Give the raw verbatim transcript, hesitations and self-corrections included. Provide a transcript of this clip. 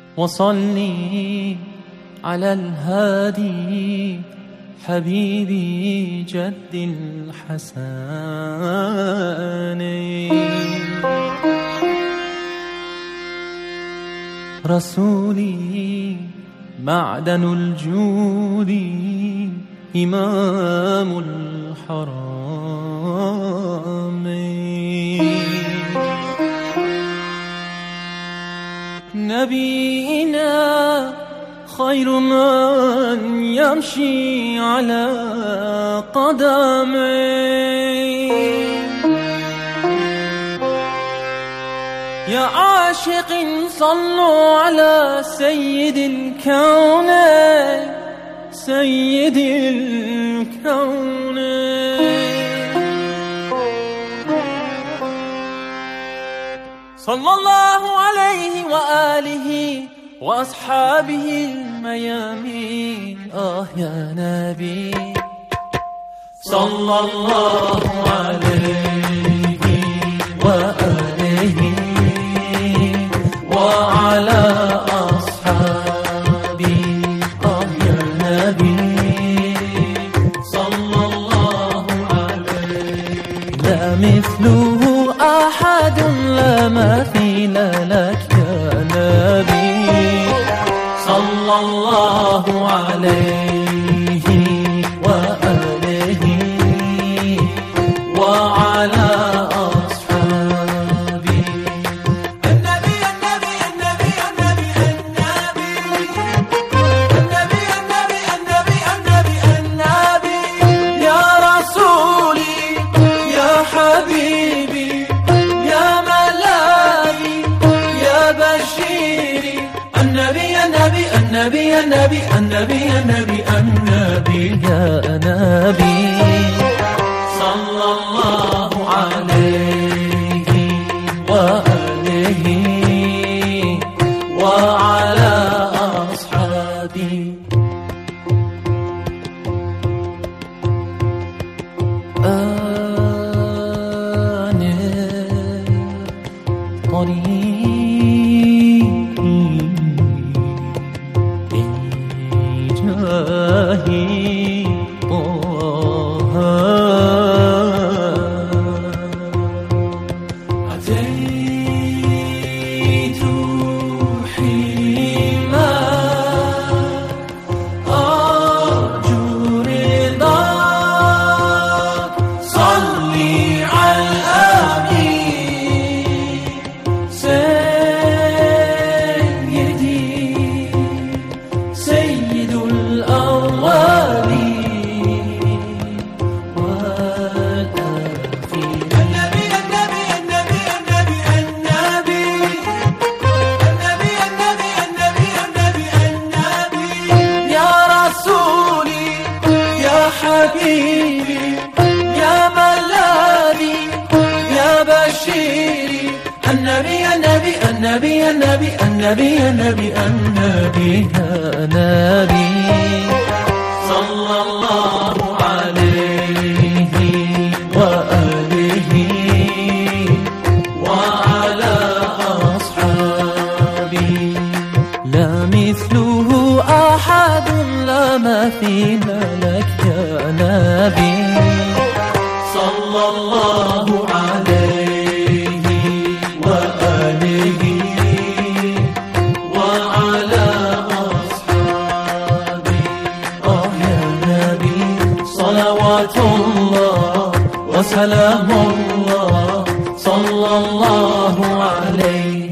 وصلي على الهادي حبيبي جد الحسن. رسولي معدن الجود إمام الحرمين. نبينا خير من يمشي على قدميه. يا عاشق صلوا على سيد الكون سيد الكون. صلى الله عليه وآله وأصحابه الميامين. آه يا نبي صلى الله عليه وآله وعلى أصحابه. آه يا نبي صلى الله عليه. لا مثله أحد لا مثيل لك يا نبي صلى الله عليه وآله وعلى أصحابه. النبي النبي النبي النبي النبي النبي النبي النبي النبي النبي يا رسولي يا حبيبي يا ملاذي يا بشيري. النبي النبي النبي النبي النبي النبي النبي يا نبي صلى الله عليه وآله وعلى أصحابه. أنا طريقي جاهي طه. أتيت حيما أرجو رضاك. صلي على الأمين سيدي سيد الأولين والآخرين. النبي النبي النبي النبي النبي النبي النبي النبي النبي النبي يا رسولي يا حبيبي يا ملاذي يا بشيري. النبي النبي النبي النبي النبي النبي النبي يا نبي صلى الله عليه وآله وعلى أصحابه. لا مثله أحد لا مثيل لك يا نبي صلى الله عليه وآله وعلى أصحابه. آه يا نبي صلوات الله وسلام الله صلى الله عليه